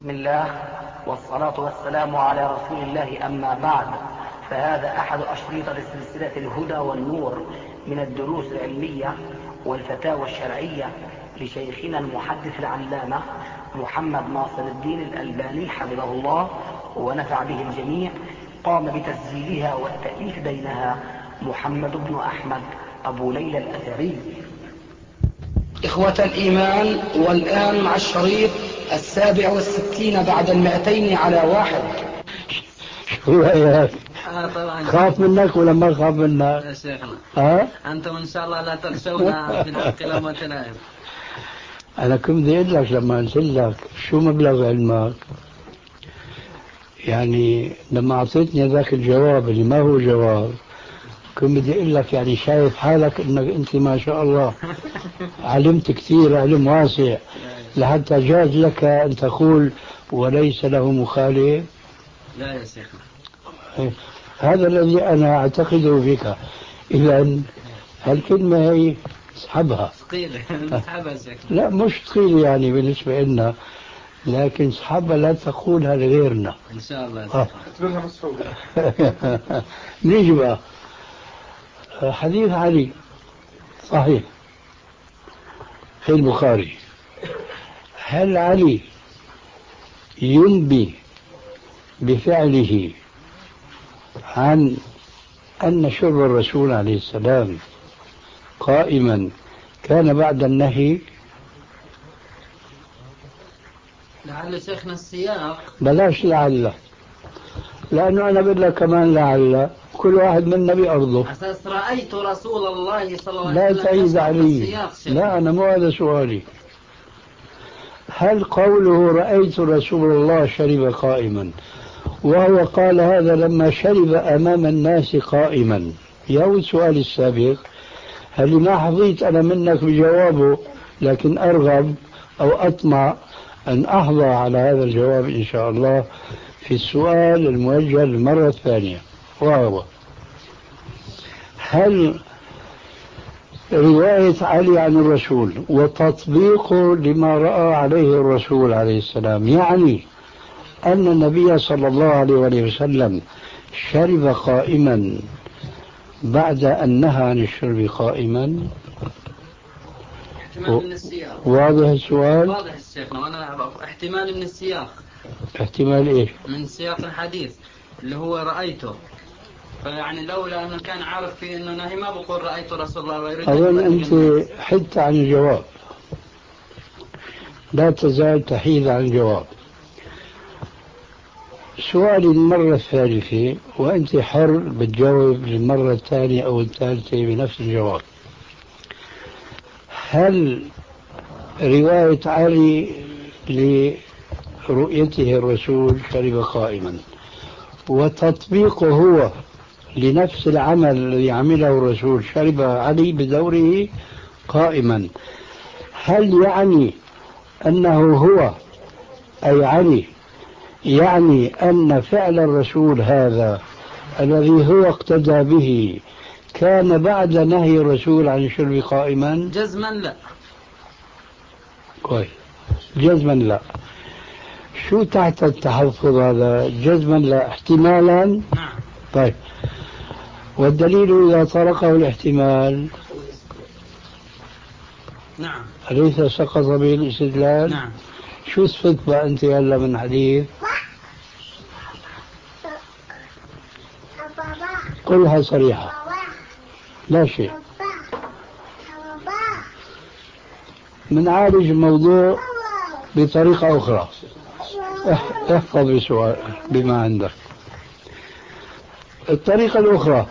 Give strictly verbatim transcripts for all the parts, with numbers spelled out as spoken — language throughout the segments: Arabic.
بسم الله والصلاة والسلام على رسول الله، أما بعد، فهذا أحد أشرطة سلسلة الهدى والنور من الدروس العلمية والفتاوى الشرعية لشيخنا المحدث العلامة محمد ناصر الدين الألباني حفظه الله ونفع به الجميع. قام بتسجيلها والتأليف بينها محمد بن أحمد أبو ليلى الأثري. إخوة الإيمان، والآن مع الشريط السابع والستين بعد المئتين على واحد. شو رأيك؟ آه طبعا. خاف منك ولا ما خاف منك؟ يا شيخنا ها؟ أنتم إن شاء الله لا تخشونا في الحق لما تنام. أنا كنت بدي أقول لك لما قلت لك شو مبلغ علمك، يعني لما أعطيتني ذاك الجواب اللي ما هو جواب، كنت بدي أقول لك يعني شايف حالك إنك أنت ما شاء الله علمت كثير، علم واسع، لحتى جاز لك أن تقول وليس له مخالف. لا يا شيخنا، هذا الذي أنا أعتقده بك. إذا هالكلمة هي اسحبها. ثقيلة نسحبها شيخنا. لا مش ثقيلة يعني بالنسبة لنا، لكن اسحبها لا تقولها لغيرنا إن شاء الله يا آه. شيخنا. نيجي بقى حديث علي صحيح في البخاري. هل علي ينبي بفعله عن أن شرب الرسول عليه السلام قائما كان بعد النهي؟ لعل شيخنا السياق. بلاش لعل، لأنه أنا بقول لك كمان لعل كل واحد منا بأرضه. أساس رأيت رسول الله صلى الله عليه وسلم. لا تعيد علي، لا أنا مو هذا سؤالي. هل قوله رأيت رسول الله شرب قائما وهو قال هذا لما شرب أمام الناس قائما، يا السؤال السابق هل ما حظيت أنا منك بجوابه، لكن أرغب أو أطمع أن أحظى على هذا الجواب إن شاء الله في السؤال الموجه للمرة الثانية، وهو هل رواية علي عن الرسول وتطبيقه لما رأى عليه الرسول عليه السلام يعني أن النبي صلى الله عليه وسلم شرب قائما بعد أن نهى عن الشرب قائما؟ احتمال من السياق. واضح السؤال؟ واضح الشيخنا، وأنا احتمال من السياق. احتمال إيش؟ من سياق الحديث اللي هو رأيته، فيعني لولا أنه كان عارف في أنه نهي ما بقول رأيت رسول الله ويريد. أظن أنت حدت عن الجواب، لا تزال تحيد عن الجواب. سؤالي المرة الثالثة وأنت حر بتجاوب للمرة الثانية أو الثالثة بنفس الجواب. هل رواية علي لرؤيته الرسول شرب قائما وتطبيقه هو لنفس العمل الذي عمله الرسول شرب علي بدوره قائما، هل يعني أنه هو أي علي يعني أن فعل الرسول هذا الذي هو اقتدى به كان بعد نهي الرسول عن الشرب قائما؟ جزما لا. كويس، جزما لا. شو تحت التحفظ هذا؟ جزما لا احتمالا؟ نعم. طيب، والدليل إذا طرقه الاحتمال نعم أليس سقط به الاستدلال؟ نعم. شو استفدت بقى أنت هلا من حديث؟ قلها صريحة، لا شيء. منعالج الموضوع بطريقة أخرى. احفظ بسؤال بما عندك. الطريقة الأخرى،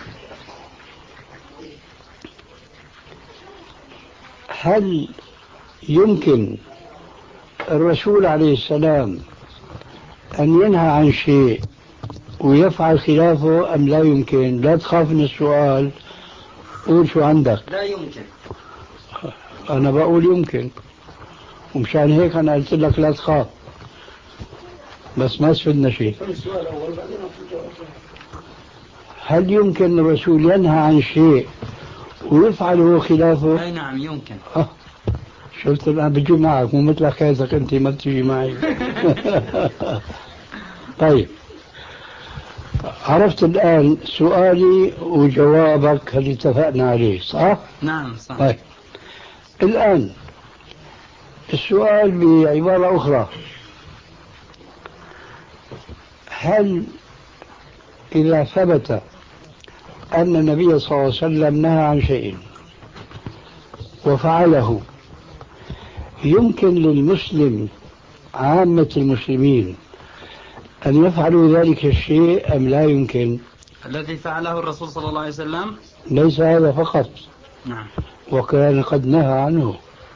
هل يمكن الرسول عليه السلام أن ينهى عن شيء ويفعل خلافه أم لا يمكن؟ لا تخاف من السؤال، قول شو عندك. لا يمكن. أنا بقول يمكن، ومشان هيك أنا قلت لك لا تخاف، بس ما استفدنا شيء. هل يمكن الرسول ينهى عن شيء ويفعله خلافه؟ أي نعم يمكن. آه. قلت أنا بجي معك مو مثل حكايتك أنت ما بتجي معي. طيب عرفت الآن سؤالي وجوابك اللي اتفقنا عليه صح؟ نعم صح. طيب الآن السؤال بعبارة أخرى، هل إذا ثبت أن النبي صلى الله عليه وسلم نهى عن شيء وفعله يمكن للمسلم عامة المسلمين أن يفعلوا ذلك الشيء أم لا يمكن؟ الذي فعله الرسول صلى الله عليه وسلم ليس هذا فقط، نعم، وكان قد نهى عنه.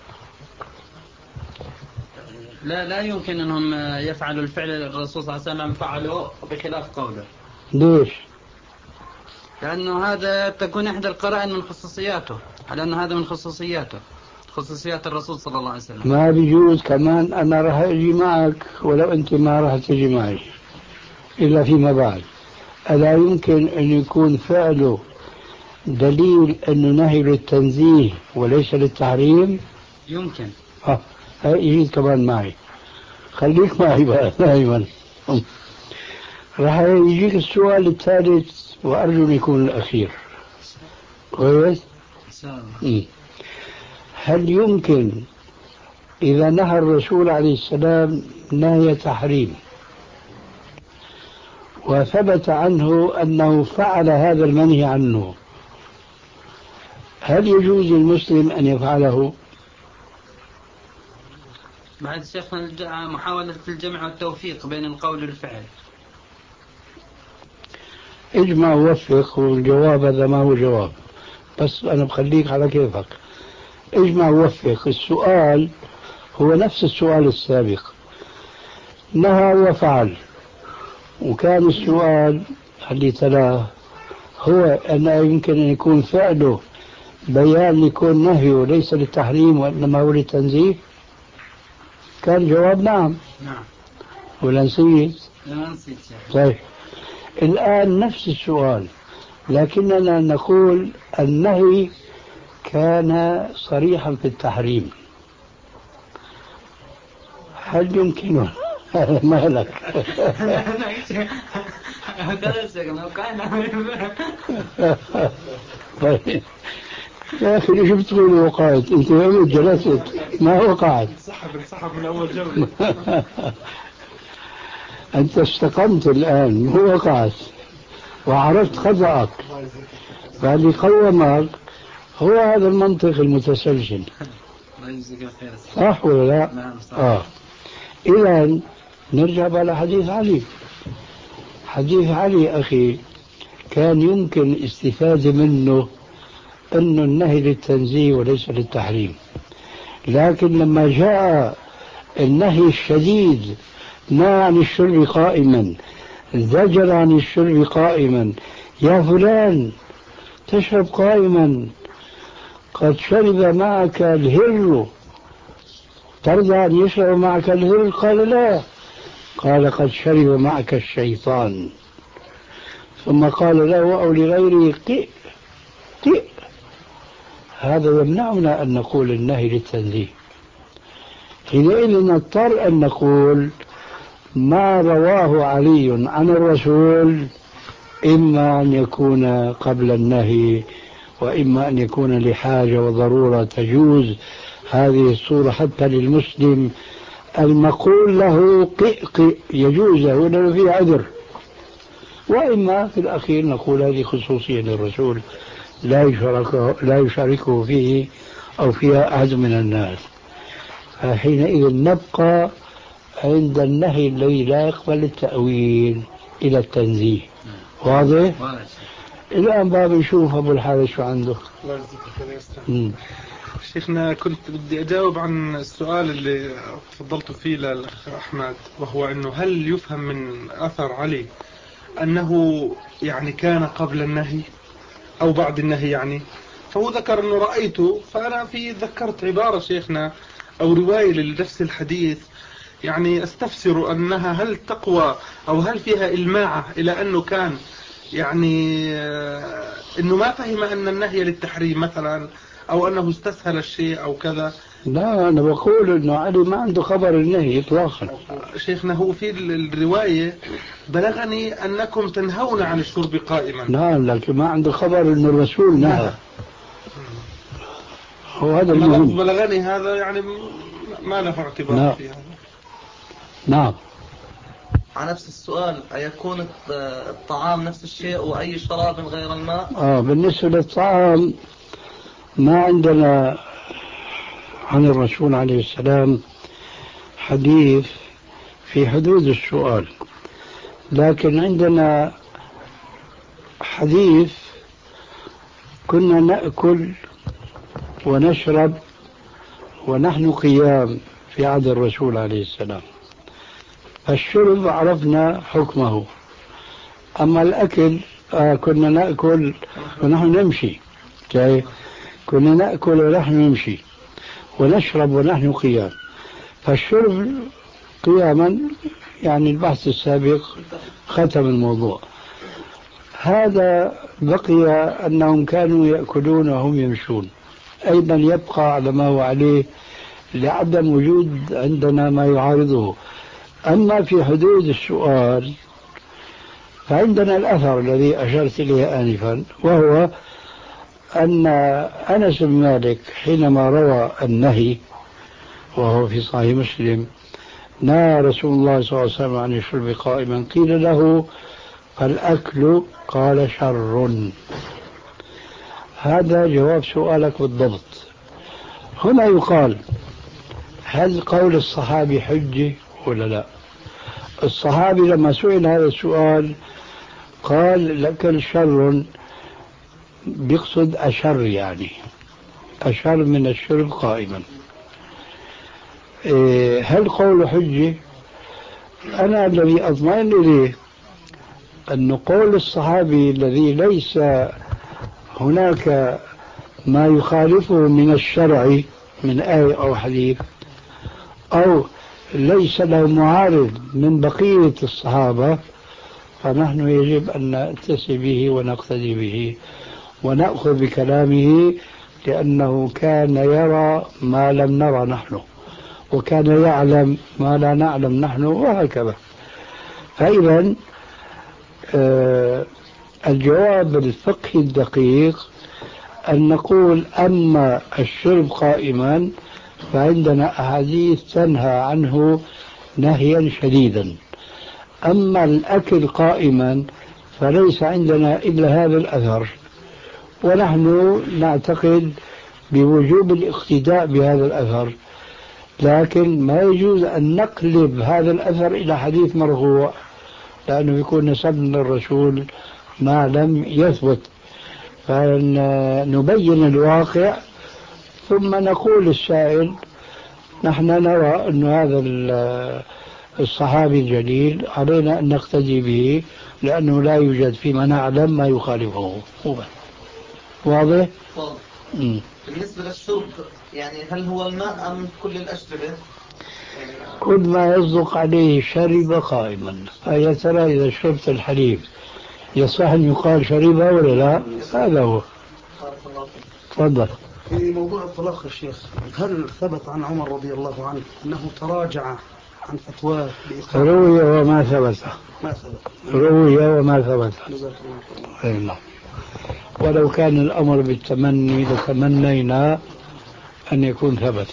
لا لا يمكن أنهم يفعلوا الفعل الرسول صلى الله عليه وسلم فعلوا بخلاف قوله. ليش؟ لأنه هذا تكون إحدى القرائن من خصوصياته، على أن هذا من خصوصياته، خصوصيات الرسول صلى الله عليه وسلم. ما بيجوز كمان أنا راح أجي معك ولو أنت ما راح تجي معي إلا فيما بعد. ألا يمكن أن يكون فعله دليل أنه نهي للتنزيه وليس للتحريم؟ يمكن. ها يجي كمان معي، خليك معي بقى دائما. راح يجيك السؤال الثالث وأرجو أن يكون الأخير. كويس؟ هل يمكن إذا نهى الرسول عليه السلام نهي تحريم وثبت عنه أنه فعل هذا المنهي عنه، هل يجوز للمسلم أن يفعله؟ بعد شيخنا محاولة الجمع والتوفيق بين القول والفعل. اجمع ووفق، والجواب هذا ما هو جواب، بس أنا بخليك على كيفك. اجمع ووفق، السؤال هو نفس السؤال السابق، نهى وفعل، وكان السؤال اللي تلاه هو أنه يمكن أن يكون فعله بيان يكون نهيه ليس للتحريم وإنما هو للتنزيه. كان جواب نعم. نعم. ولا نسيت؟ لا نسيت. طيب الآن نفس السؤال، لكننا نقول النهي كان صريحا في التحريم، هل يمكن ما لك؟ طيب يا أخي ليش بتقول وقعت؟ أنت وين جلست؟ ما وقعت. انسحب انسحب من أول جولة. أنت استقمت الآن، مو وقعت وعرفت خطأك، فاللي قومك هو هذا المنطق المتسلسل. صح ولا لا؟ نعم صح. آه. إذن نرجع على حديث علي. حديث علي أخي كان يمكن استفادة منه أنه النهي للتنزيه وليس للتحريم، لكن لما جاء النهي الشديد نهى عن الشرب قائما، زجر عن الشرب قائما، يا فلان تشرب قائما قد شرب معك الهر، ترضى أن يشرب معك الهر؟ قال لا، قال قد شرب معك الشيطان. ثم قال له أو لغيره قئ قئ. هذا يمنعنا أن نقول النهي للتنزيه. حينئذ نضطر أن نقول ما رواه علي عن الرسول إما أن يكون قبل النهي وإما أن يكون لحاجة وضرورة تجوز هذه الصورة حتى للمسلم المقول له قئ قئ يجوز له لأنه فيه عذر، وإما في الأخير نقول هذه خصوصية للرسول لا يشاركه, لا يشاركه فيه أو فيها أحد من الناس. فحينئذ نبقى عند النهي الذي لا يقبل التأويل إلى التنزيه. واضح؟ الآن باب نشوف أبو الحارث شو عنده. الله يجزيك. شيخنا كنت بدي أجاوب عن السؤال اللي تفضلت فيه للأخ أحمد، وهو أنه هل يفهم من أثر علي أنه يعني كان قبل النهي أو بعد النهي يعني؟ فهو ذكر أنه رأيته، فأنا في ذكرت عبارة شيخنا أو رواية لنفس الحديث يعني استفسر أنها هل تقوى أو هل فيها إلماعة إلى أنه كان يعني أنه ما فهم أن النهي للتحريم مثلا، أو أنه استسهل الشيء أو كذا، لا أنا بقول إنه علي ما عنده خبر النهي إطلاقا. شيخنا هو في الرواية بلغني أنكم تنهون عن الشرب قائما. نعم لكن ما عنده خبر إنه الرسول نهى. هو هذا المهم. بلغني هذا يعني ما له اعتبار نعم. في هذا. نعم. على نفس السؤال، أيكون الطعام نفس الشيء وأي شراب غير الماء؟ آه بالنسبة للطعام ما عندنا عن الرسول عليه السلام حديث في حدود السؤال، لكن عندنا حديث كنا نأكل ونشرب ونحن قيام في عهد الرسول عليه السلام. الشرب عرفنا حكمه، أما الأكل آه كنا نأكل ونحن نمشي. كنا نأكل ونحن نمشي ونشرب ونحن قيام. فالشرب قياما يعني البحث السابق ختم الموضوع. هذا بقي أنهم كانوا يأكلون وهم يمشون، أيضا يبقى على ما هو عليه لعدم وجود عندنا ما يعارضه. أما في حدود السؤال فعندنا الأثر الذي أشرت إليه آنفا، وهو أن أنس بن مالك حينما روى النهي وهو في صحيح مسلم نهى رسول الله صلى الله عليه وسلم عن الشرب قائما، قيل له فالأكل قال شر. هذا جواب سؤالك بالضبط. هنا يقال هل قول الصحابي حجة ولا لا؟ الصحابي لما سئل هذا السؤال قال الأكل شر، بيقصد أشر يعني أشر من الشرب قائما. هل قول حجة؟ أنا الذي أطمئن إليه أن قول الصحابي الذي ليس هناك ما يخالفه من الشرع من آية أو حديث، أو ليس له معارض من بقية الصحابة، فنحن يجب أن نأتسي به ونقتدي به ونأخذ بكلامه، لأنه كان يرى ما لم نرى نحن، وكان يعلم ما لا نعلم نحن، وهكذا. فإذا آه الجواب الفقهي الدقيق أن نقول أما الشرب قائما فعندنا أحاديث تنهى عنه نهيا شديدا، أما الأكل قائما فليس عندنا إلا هذا الأثر، ونحن نعتقد بوجوب الاقتداء بهذا الأثر، لكن ما يجوز أن نقلب هذا الأثر إلى حديث مرفوع، لأنه يكون نسبنا للرسول ما لم يثبت، فنبين الواقع ثم نقول للسائل نحن نرى أن هذا الصحابي الجليل علينا أن نقتدي به، لأنه لا يوجد فيما نعلم ما يخالفه. واضح؟ واضح. بالنسبة للشرب يعني هل هو الماء أم كل الأشربة؟ كل ما يصدق عليه شرب قائما. فيا ترى إذا شربت الحليب يصح أن يقال شربها ولا لا؟ هذا هو. تفضل. في موضوع الطلاق يا شيخ، هل ثبت عن عمر رضي الله عنه أنه تراجع عن فتواه؟ روي وما ثبت. ما ثبت. روي وما ثبت. جزاك الله. نعم. ولو كان الأمر بالتمني لتمنينا أن يكون ثبت.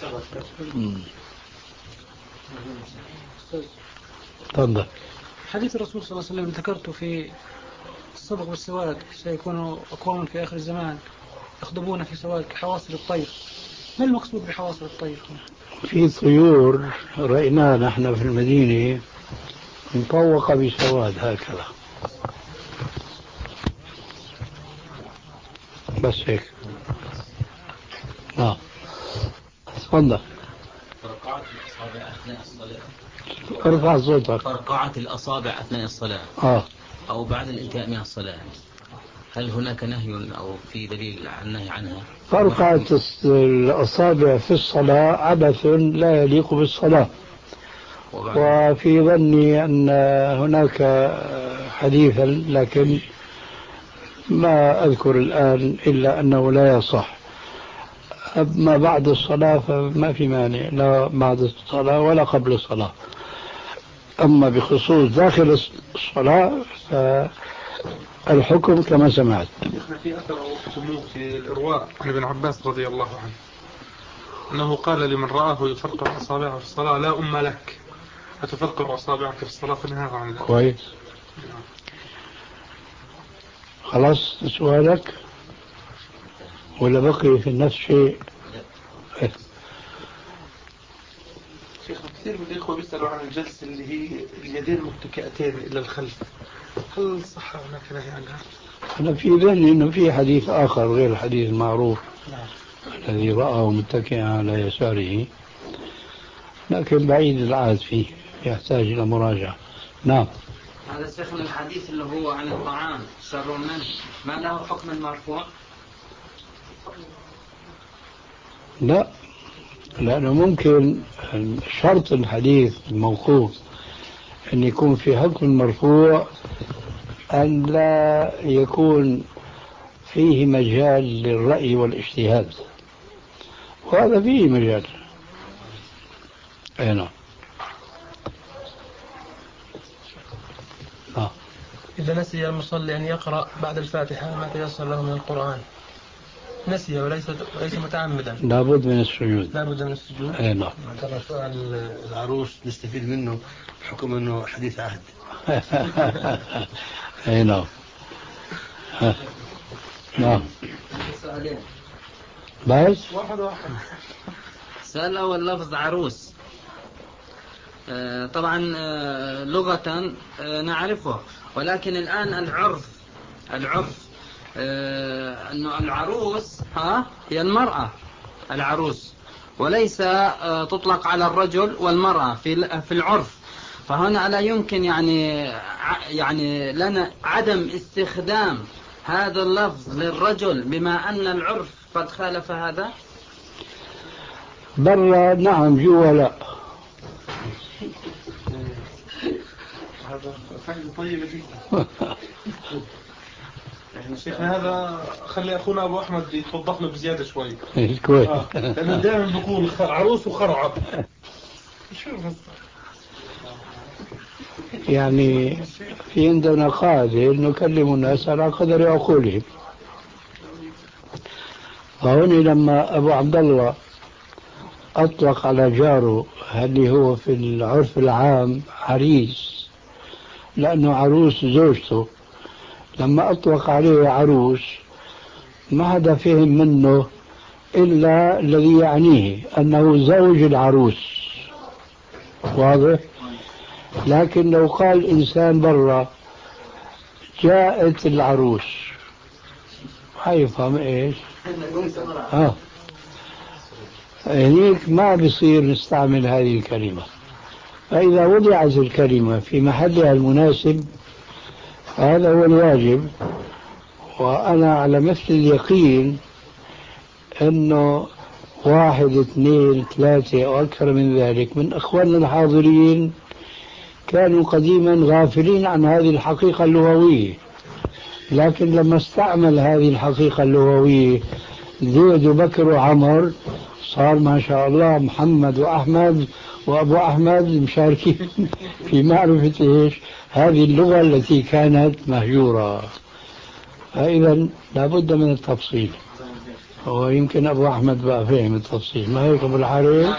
تفضل. حديث الرسول صلى الله عليه وسلم ذكرته في الصبغ والسواد، سيكون أقوام في آخر الزمان يخضبون في سواد كحواصل الطير. ما المقصود بحواصل الطير؟ في طيور رأيناها نحن في المدينة مطوقة بسواد هكذا، بس هيك. نعم. تفضل. فرقعت الأصابع أثناء الصلاة. ارفع صوتك. فرقعت الأصابع أثناء الصلاة. آه. أو بعد الانتهاء من الصلاة، هل هناك نهي أو في دليل عن النهي عنها؟ فرقعة الأصابع في الصلاة عبث لا يليق بالصلاة، وفي ظني أن هناك حديثا لكن ما أذكر الآن إلا أنه لا يصح. أما بعد الصلاة فما في مانع، لا بعد الصلاة ولا قبل الصلاة. أما بخصوص داخل الصلاة فالحكم كما سمعت. احنا في أثر سموه في الإرواء عن ابن عباس رضي الله عنه أنه قال لمن رآه يفرقع أصابعه في الصلاة: لا أم لك أتفرقع أصابعك في الصلاة، فنهاه عن ذلك. كويس. خلاص سؤالك ولا بقي في نفس الشيء؟ شيخ كثير من الإخوة بيسألوا عن الجلسة اللي هي اليدين متكئتين إلى الخلف، هل صح هناك نهي عنها؟ أنا في ذهني أنه في حديث آخر غير الحديث المعروف الذي رآه متكئا على يساره، لكن بعيد العهد فيه، يحتاج إلى مراجعة. نعم. هذا شيخنا الحديث اللي هو عن الطعام شر منه، ما له حكم المرفوع؟ لا، لأنه ممكن شرط الحديث الموقوف أن يكون في حكم المرفوع أن لا يكون فيه مجال للرأي والاجتهاد، وهذا فيه مجال. أي نعم. آه. إذا نسي المصلي أن يقرأ بعد الفاتحة ما تيسر له من القرآن، نسي وليس وليس متعمدا، لابد من السجود. لابد من السجود. أي نعم. ترى سؤال العروس نستفيد منه بحكم أنه حديث عهد. أي نعم. نعم. سؤالين بس واحد واحد. السؤال الأول لفظ عروس، آه طبعا آه لغة آه نعرفه، ولكن الآن العرف العرف آه أنه العروس ها هي المرأة العروس، وليس آه تطلق على الرجل والمرأة في في العرف. فهنا لا يمكن يعني يعني لنا عدم استخدام هذا اللفظ للرجل بما أن العرف قد خالف هذا. برا نعم، جوا لا. هذا فائدة طيبة جدا. يعني شيخنا هذا خلي أخونا أبو أحمد يتوضح له بزيادة شوي. كويس. آه. لأنه دائما بيقول عروس وخرعب. شو يعني في عندنا قاعدة نكلم الناس على قدر عقولهم. فهنا لما أبو عبد الله أطلق على جاره اللي هو في العرف العام عريس لأنه عروس زوجته، لما أطلق عليه عروس ما حدا فهم منه إلا الذي يعنيه أنه زوج العروس. واضح؟ لكن لو قال إنسان برا جاءت العروس حيفهم إيش؟ آه. هنيك ما بصير نستعمل هذه الكلمة. فإذا وضعت الكلمة في محلها المناسب هذا هو الواجب. وأنا على مثل اليقين أنه واحد اثنين ثلاثة أو أكثر من ذلك من أخواننا الحاضرين كانوا قديما غافلين عن هذه الحقيقة اللغوية، لكن لما استعمل هذه الحقيقة اللغوية زيد وبكر وعمر صار ما شاء الله محمد وأحمد وأبو أحمد مشاركين في معرفة إيش هذه اللغة التي كانت مهجورة. فإذا لابد من التفصيل، ويمكن أبو أحمد بقى فهم التفصيل، ما هيك أبو الحارث؟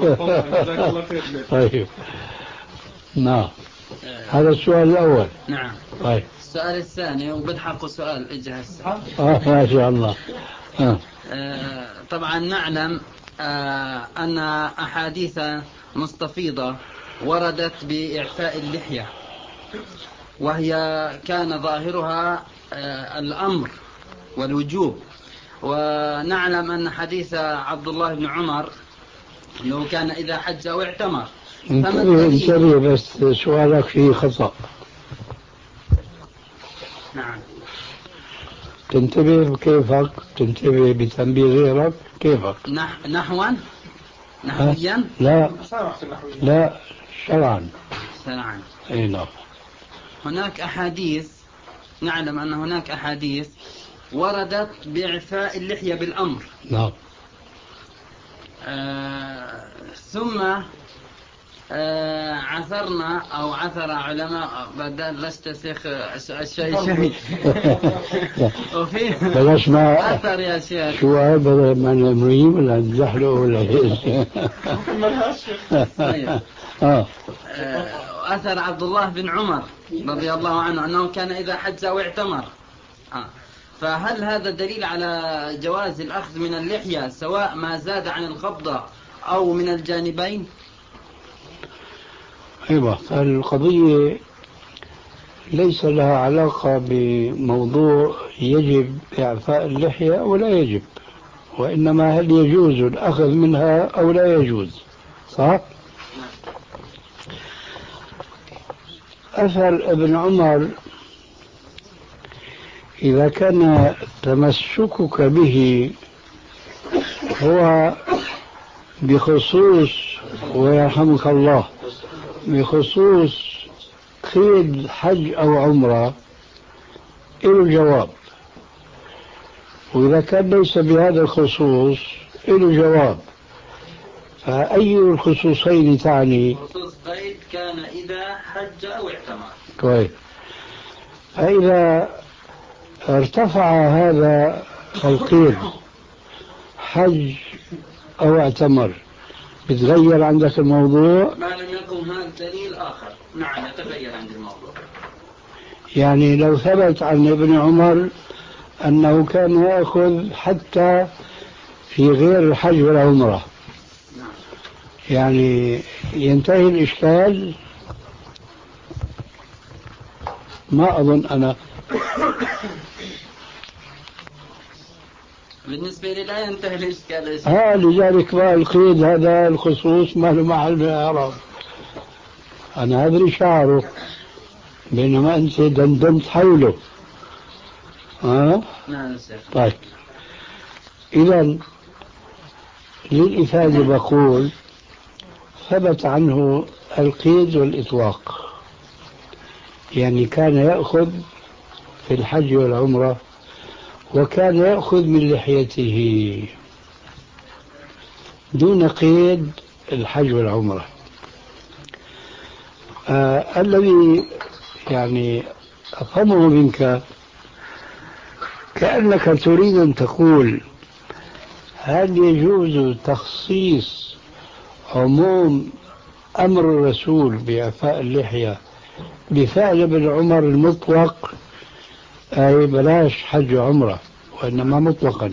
طيب نعم. هذا السؤال الأول. نعم. طيب السؤال الثاني وبدحق سؤال اجهز. آه ما شاء الله. آه. آه طبعا نعلم آه أن أحاديث مستفيضة وردت بإعفاء اللحية، وهي كان ظاهرها آه الأمر والوجوب. ونعلم أن حديث عبد الله بن عمر أنه كان إذا حج أو اعتمر. انتبه انتبه بس سؤالك فيه خطأ. نعم. تنتبه بكيفك، تنتبه بتنبيه غيرك كيفك. نح... نحوا نحويا لا لا شرعا. شرعا. اي نعم. هناك أحاديث، نعلم أن هناك أحاديث وردت بإعفاء اللحية بالأمر. نعم. آه ثم آه عثرنا أو عثر علماء بدل لست شيخ الشيء شيء وفي بلاش ما أثر يا شيخ شو هذا من المريم ولا نزحله ولا ايش؟ طيب. آه. أثر عبد الله بن عمر رضي الله عنه أنه كان إذا حج أو اعتمر. آه. فهل هذا دليل على جواز الأخذ من اللحية سواء ما زاد عن القبضة أو من الجانبين؟ أيوة، القضية ليس لها علاقة بموضوع يجب إعفاء اللحية أو لا يجب، وإنما هل يجوز الأخذ منها أو لا يجوز، صح؟ أثر ابن عمر إذا كان تمسكك به هو بخصوص، ويرحمك الله، بخصوص قيد حج أو عمرة إله جواب، وإذا كان ليس بهذا الخصوص إله جواب. فأي الخصوصين تعني؟ خصوص قيد كان إذا حج أو اعتمر. كويس. فإذا ارتفع هذا القيد حج أو اعتمر بتغير عندك الموضوع؟ ما لم يكن هناك دليل آخر نعم يتغير عند الموضوع. يعني لو ثبت عن ابن عمر أنه كان يأخذ حتى في غير الحج والعمرة، يعني ينتهي الإشكال؟ ما أظن أنا. بالنسبة لي لا ينتهي الإشكال. ها لذلك بقى القيد هذا الخصوص ما له محل من الإعراب. أنا أدري شعره بينما أنت دندنت حوله. ها؟ نعم سيد. طيب، إذا للإفادة بقول ثبت عنه القيد والإطلاق، يعني كان يأخذ في الحج والعمرة وكان يأخذ من لحيته دون قيد الحج والعمرة. آه الذي يعني أفهمه منك كأنك تريد أن تقول هل يجوز تخصيص عموم أمر الرسول بإعفاء اللحية بفعل ابن عمر المطلق، أي بلاش حج عمرة وإنما مطلقا؟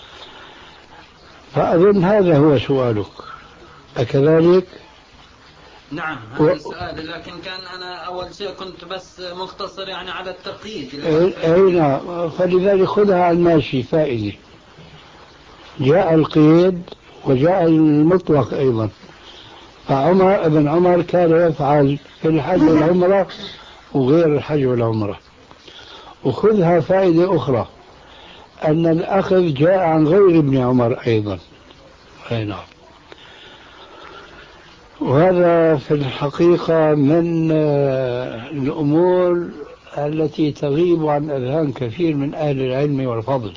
فأظن هذا هو سؤالك، أكذلك؟ نعم هذا و... السؤال، لكن كان أنا أول شيء كنت بس مختصر يعني على التقييد. أي نعم، فلذلك خذها على الماشي فائدة. جاء القيد وجاء المطلق أيضا، فعمر ابن عمر كان يفعل في الحج والعمرة وغير الحج والعمرة. وخذها فائدة أخرى أن الأخذ جاء عن غير ابن عمر أيضا. أي نعم. وهذا في الحقيقة من الأمور التي تغيب عن أذهان كثير من أهل العلم والفضل،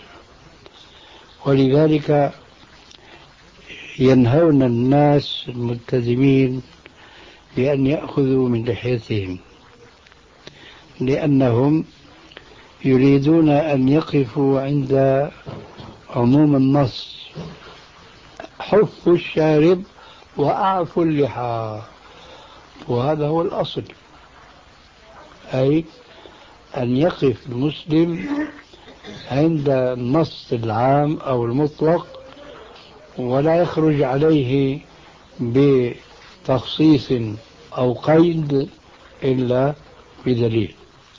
ولذلك ينهون الناس الملتزمين بأن يأخذوا من لحيتهم، لأنهم يريدون أن يقفوا عند عموم النص: حفوا الشارب وأعفوا اللحى. وهذا هو الأصل، أي أن يقف المسلم عند النص العام أو المطلق ولا يخرج عليه بتخصيص أو قيد إلا بدليل.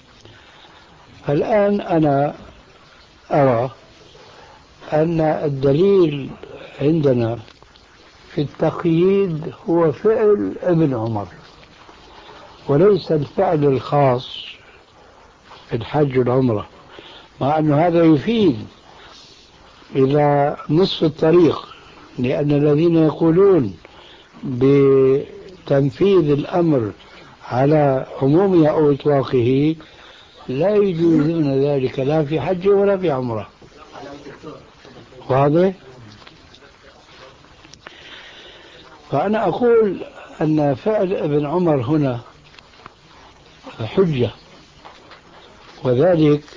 فالآن أنا أرى أن الدليل عندنا في التقييد هو فعل ابن عمر وليس الفعل الخاص في الحج والعمرة، مع أن هذا يفيد إلى نصف الطريق، لأن الذين يقولون بتنفيذ الأمر على عمومه أو إطلاقه لا يجوزون ذلك لا في حج ولا في عمرة. واضح؟ فأنا أقول أن فعل ابن عمر هنا حجة، وذلك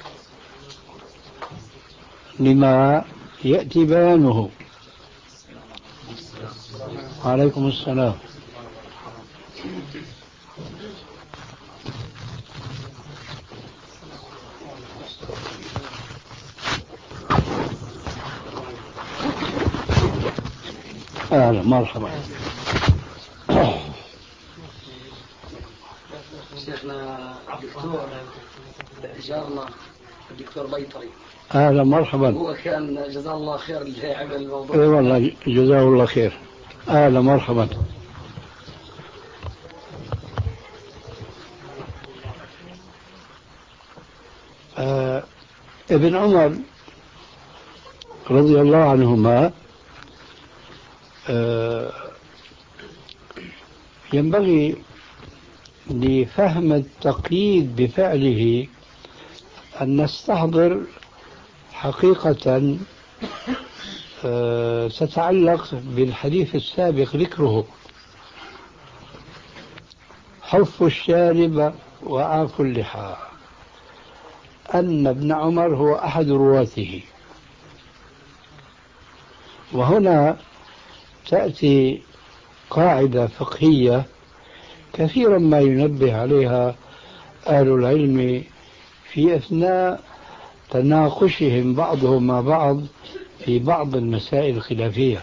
لما يأتي بيانه. عليكم السلام. أهلا مرحبا. شيخنا الدكتور جارنا الدكتور بيطري. أهلا مرحبا. هو كان جزاه الله خير اللي عمل الموضوع. اي والله جزاه الله خير. أهلا مرحبا. آه ابن عمر رضي الله عنهما آه ينبغي لفهم التقييد بفعله أن نستحضر حقيقة آه تتعلق بالحديث السابق ذكره: حف الشارب وعاف اللحى، أن ابن عمر هو أحد رواته. وهنا تأتي قاعدة فقهية كثيرا ما ينبه عليها أهل العلم في أثناء تناقشهم بعضهم مع بعض في بعض المسائل الخلافية،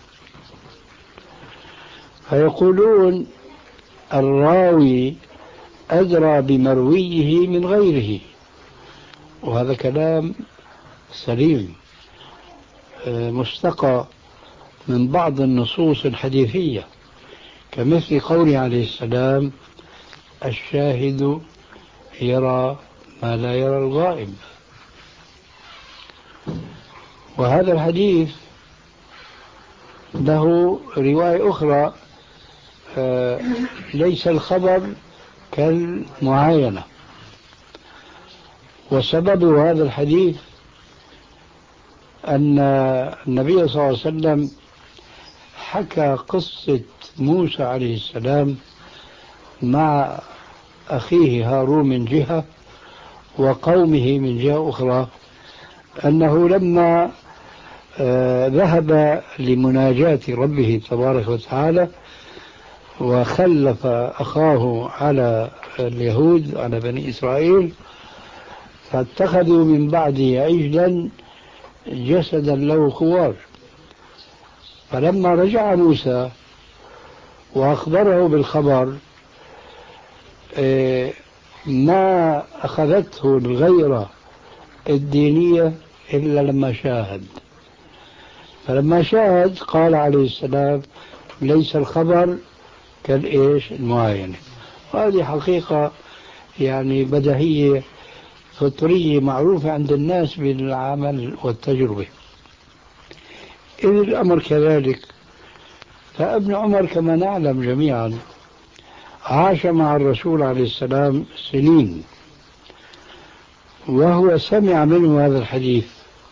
فيقولون الراوي أدرى بمرويه من غيره، وهذا كلام سليم مستقى من بعض النصوص الحديثية، كمثل قوله عليه السلام: الشاهد يرى ما لا يرى الغائب. وهذا الحديث له رواية أخرى: ليس الخبر كالمعاينة. وسبب هذا الحديث أن النبي صلى الله عليه وسلم حكى قصة موسى عليه السلام مع أخيه هارون من جهة وقومه من جهة أخرى، أنه لما ذهب لمناجاة ربه تبارك وتعالى وخلف أخاه على اليهود على بني إسرائيل، فاتخذوا من بعده عجلا جسدا له خوار. فلما رجع موسى وأخبره بالخبر ما أخذته الغيرة الدينية إلا لما شاهد. فلما شاهد قال عليه السلام: ليس الخبر كالإيش المعاينة. وهذه حقيقة يعني بديهية فطرية معروفة عند الناس بالعمل والتجربة. إذ الأمر كذلك، فابن عمر كما نعلم جميعا عاش مع الرسول عليه السلام سنين، وهو سمع منه هذا الحديث.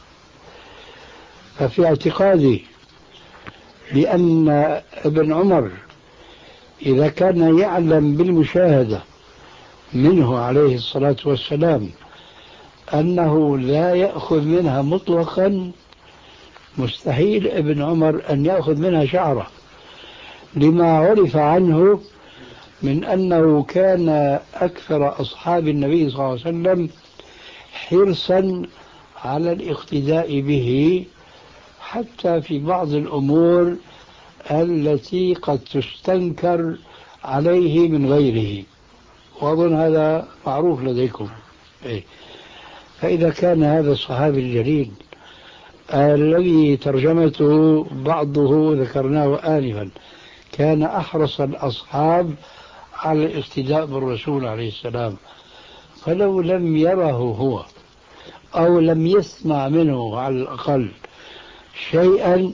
ففي اعتقادي بأن ابن عمر إذا كان يعلم بالمشاهدة منه عليه الصلاة والسلام أنه لا يأخذ منها مطلقا، مستحيل ابن عمر أن يأخذ منها شعرة، لما عرف عنه من أنه كان أكثر أصحاب النبي صلى الله عليه وسلم حرصا على الاقتداء به، حتى في بعض الأمور التي قد تستنكر عليه من غيره، وأظن هذا معروف لديكم. إيه. فإذا كان هذا الصحابي الجليل الذي ترجمته بعضه ذكرناه آنفا كان أحرص الأصحاب على الاقتداء بالرسول عليه السلام، فلو لم يره هو أو لم يسمع منه على الأقل شيئا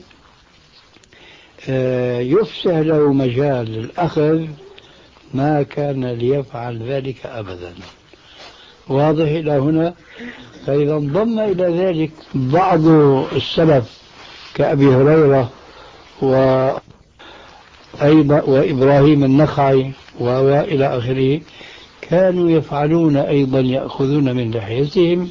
يفسح له مجال للأخذ ما كان ليفعل ذلك أبدا. واضح إلى هنا؟ فإذا انضم إلى ذلك بعض السلف كأبي هريرة أيضا وإبراهيم النخعي وإلى آخره كانوا يفعلون أيضا يأخذون من لحيتهم.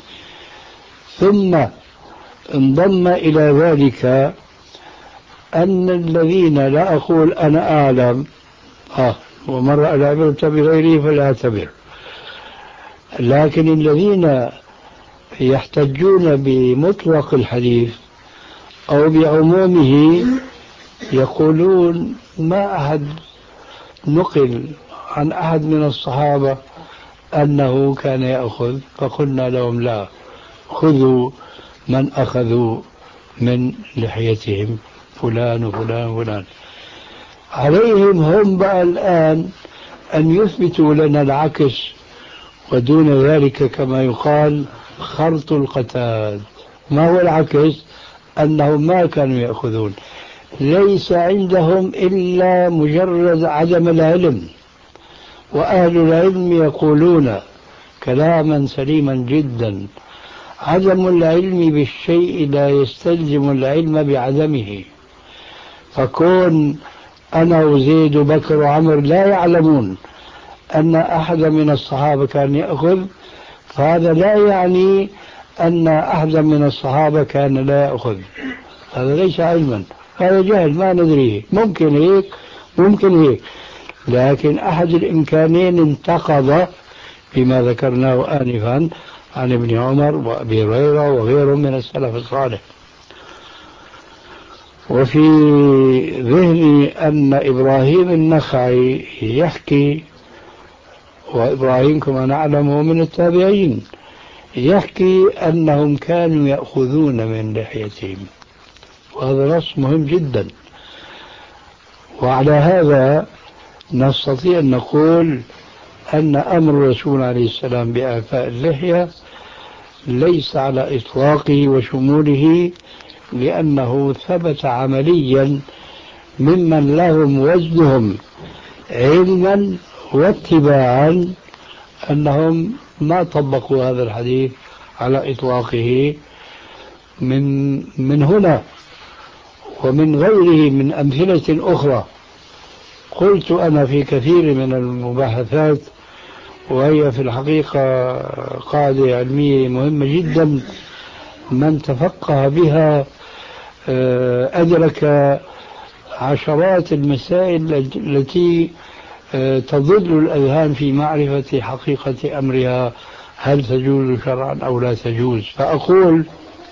ثم انضم إلى ذلك أن الذين لا أقول أنا أعلم آه ومرة العبرة بغيره فلا اعتبر، لكن الذين يحتجون بمطلق الحديث أو بعمومه يقولون ما أحد نقل عن أحد من الصحابة أنه كان يأخذ، فقلنا لهم لا، خذوا من أخذوا من لحيتهم فلان وفلان وفلان. عليهم هم بقى الآن أن يثبتوا لنا العكس، ودون ذلك كما يقال خرط القتاد. ما هو العكس؟ أنهم ما كانوا يأخذون، ليس عندهم إلا مجرد عدم العلم، وأهل العلم يقولون كلاما سليما جدا: عدم العلم بالشيء لا يستلزم العلم بعدمه. فكون أنا وزيد وبكر وعمر لا يعلمون أن أحد من الصحابة كان يأخذ، فهذا لا يعني أن أحد من الصحابة كان لا يأخذ. هذا ليس علما، هذا جهل ما ندريه، ممكن هيك ممكن هيك، لكن أحد الإمكانين انتقض بما ذكرناه آنفا عن ابن عمر وأبي هريرة وغيرهم من السلف الصالح. وفي ذهني أن إبراهيم النخعي يحكي، وإبراهيم كما نعلمه من التابعين، يحكي أنهم كانوا يأخذون من لحيتهم، وهذا نص مهم جدا. وعلى هذا نستطيع أن نقول أن أمر الرسول عليه السلام بإعفاء اللحية ليس على إطلاقه وشموله، لأنه ثبت عمليا ممن لهم وزنهم علما واتباعا أنهم ما طبقوا هذا الحديث على إطلاقه. من من هنا ومن غيره من أمثلة أخرى قلت أنا في كثير من المباحثات، وهي في الحقيقة قاعدة علمية مهمة جدا، من تفقه بها أدرك عشرات المسائل التي تضل الأذهان في معرفة حقيقة أمرها، هل تجوز شرعا أو لا تجوز. فأقول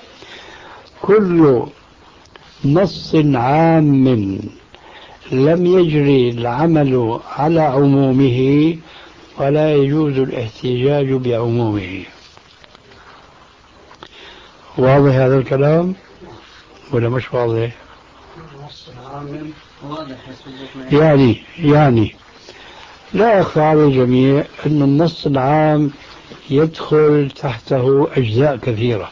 كل نص عام لم يجري العمل على عمومه ولا يجوز الاحتجاج بعمومه. واضح هذا الكلام ولا مش واضح؟ يعني يعني لا يخفى على الجميع أن النص العام يدخل تحته أجزاء كثيرة،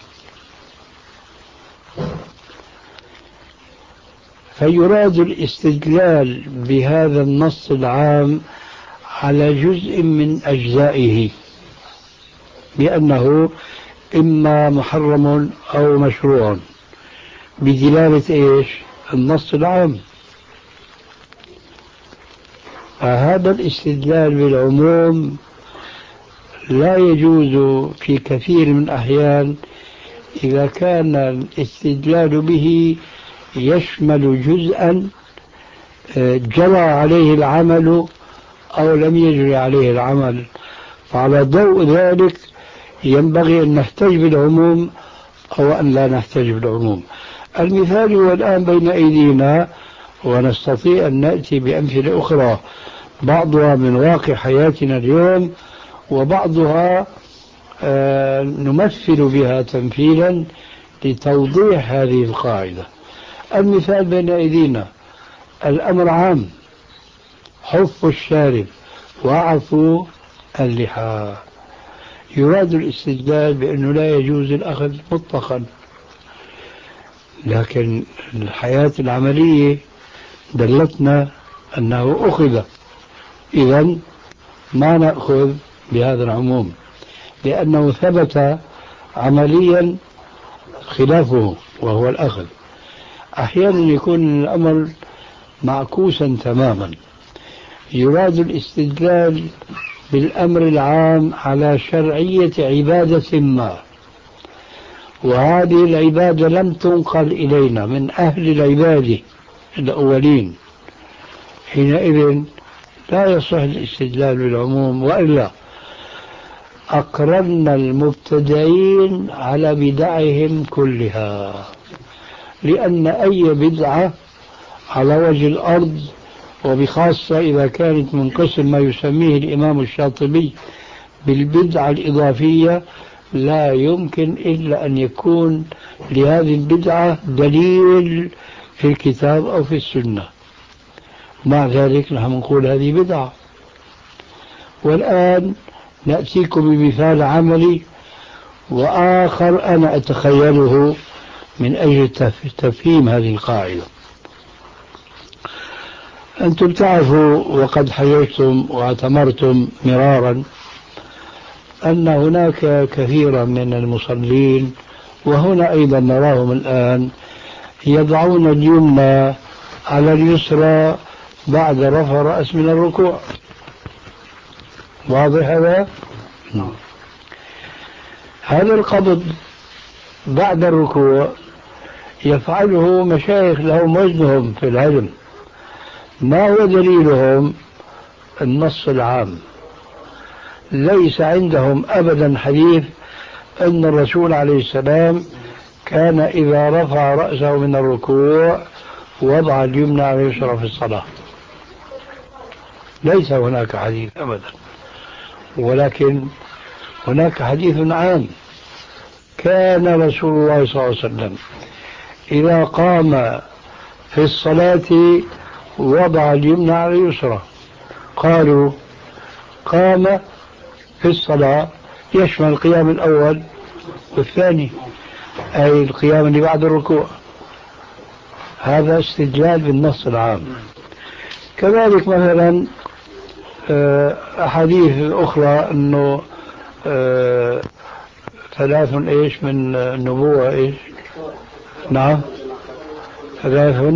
فيراد الاستدلال بهذا النص العام على جزء من أجزائه بأنه إما محرم أو مشروع بدلالة إيش؟ النص العام. فهذا الاستدلال بالعموم لا يجوز في كثير من الأحيان إذا كان الاستدلال به يشمل جزءا جرى عليه العمل أو لم يجري عليه العمل. فعلى ضوء ذلك ينبغي أن نحتج بالعموم أو أن لا نحتج بالعموم. المثال هو الآن بين أيدينا، ونستطيع أن نأتي بأمثلة أخرى بعضها من واقع حياتنا اليوم، وبعضها آه نمثل بها تمثيلا لتوضيح هذه القاعدة. المثال بين أيدينا، الأمر عام: حف الشارب وعفو اللحى. يراد الاستدلال بأنه لا يجوز الأخذ مطلقا، لكن الحياة العملية دلتنا أنه أخذ، إذن ما نأخذ بهذا العموم لأنه ثبت عمليا خلافه وهو الأخذ. أحيانا يكون الأمر معكوسا تماما. يراد الاستدلال بالأمر العام على شرعية عبادة ما، وهذه العبادة لم تنقل إلينا من أهل العبادة الأولين، حينئذ لا يصح الاستدلال بالعموم، وإلا أقررنا المبتدعين على بدعهم كلها، لأن أي بدعة على وجه الأرض، وبخاصة إذا كانت من قسم ما يسميه الإمام الشاطبي بالبدعة الإضافية، لا يمكن إلا أن يكون لهذه البدعة دليل في الكتاب أو في السنة. مع ذلك نحن نقول هذه بدعة. والآن نأتيكم بمثال عملي وآخر أنا أتخيله من أجل تفهيم هذه القاعدة. أنتم تعرفوا وقد حييتم واعتمرتم مرارا أن هناك كثيرا من المصلين، وهنا أيضا نراهم الآن، يضعون اليمنى على اليسرى بعد رفع رأس من الركوع. واضح هذا؟ هذا القبض بعد الركوع يفعله مشايخ لهم وزنهم في العلم. ما هو دليلهم؟ النص العام. ليس عندهم أبدا حديث أن الرسول عليه السلام كان إذا رفع رأسه من الركوع وضع اليمنى على اليسرى في الصلاة. ليس هناك حديث أبدا، ولكن هناك حديث عام: كان رسول الله صلى الله عليه وسلم إذا قام في الصلاة وضع اليمنى على اليسرى. قالوا قام في الصلاة يشمل القيام الأول والثاني، أي القيام اللي بعد الركوع. هذا استدلال بالنص العام. كذلك مثلا أحاديث أخرى أنه ثلاث إيش من النبوة إيش؟ نعم، ثلاث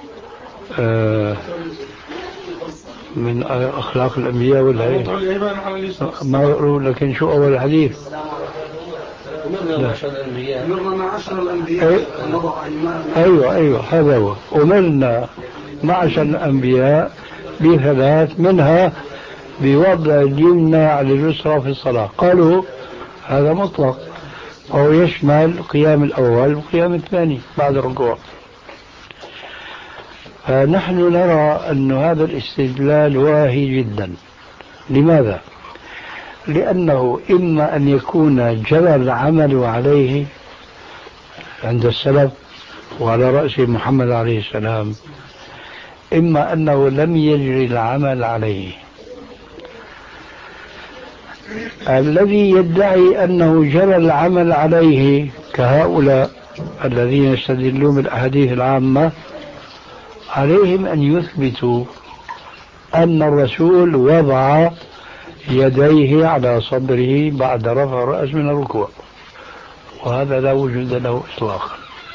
من أخلاق الأنبياء والهي ما يقولون. لكن شو أول الحديث؟ أمرنا معشر الأنبياء نضع أيماننا. أيوة أيوة هذا هو. أمرنا معشر الأنبياء بثلاث، منها بوضع اليمنى على اليسرى في الصلاة. قالوا هذا مطلق، وهو يشمل القيام الأول والقيام الثاني بعد الركوع. فنحن نرى أن هذا الاستدلال واهي جدا. لماذا؟ لأنه إما أن يكون جرى العمل عليه عند السلف وعلى رأس محمد عليه السلام، إما أنه لم يجري العمل عليه. الذي يدعي أنه جرى العمل عليه كهؤلاء الذين يستدلون بالأحاديث العامة، عليهم أن يثبتوا أن الرسول وضع يديه على صدره بعد رفع الرأس من الركوع، وهذا لا وجود له إطلاقا.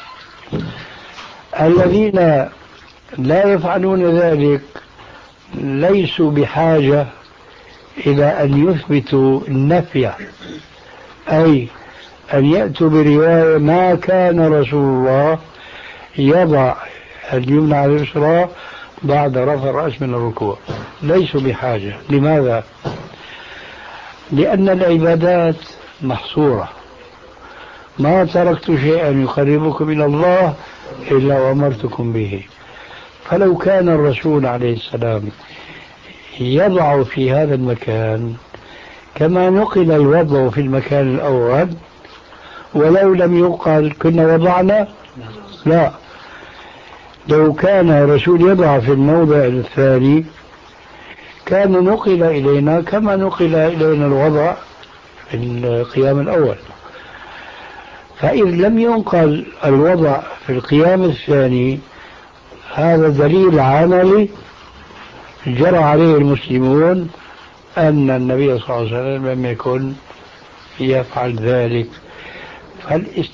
الذين لا يفعلون ذلك ليسوا بحاجة إلى أن يثبتوا النفي، أي أن يأتوا برواية ما كان رسول الله يضع اليمنى على اليسرى بعد رفع الرأس من الركوع. ليسوا بحاجة. لماذا؟ لأن العبادات محصورة. ما تركت شيئا يقربكم إلى الله إلا وأمرتكم به. فلو كان الرسول عليه السلام يضع في هذا المكان كما نقل الوضع في المكان الأول، ولو لم يقل كنا وضعنا، لا، لو كان الرسول يضع في الموضع الثاني كان نقل إلينا كما نقل إلينا الوضع في القيام الأول. فإذ لم ينقل الوضع في القيام الثاني، هذا دليل عملي جرى عليه المسلمون أن النبي صلى الله عليه وسلم لم يكن يفعل ذلك.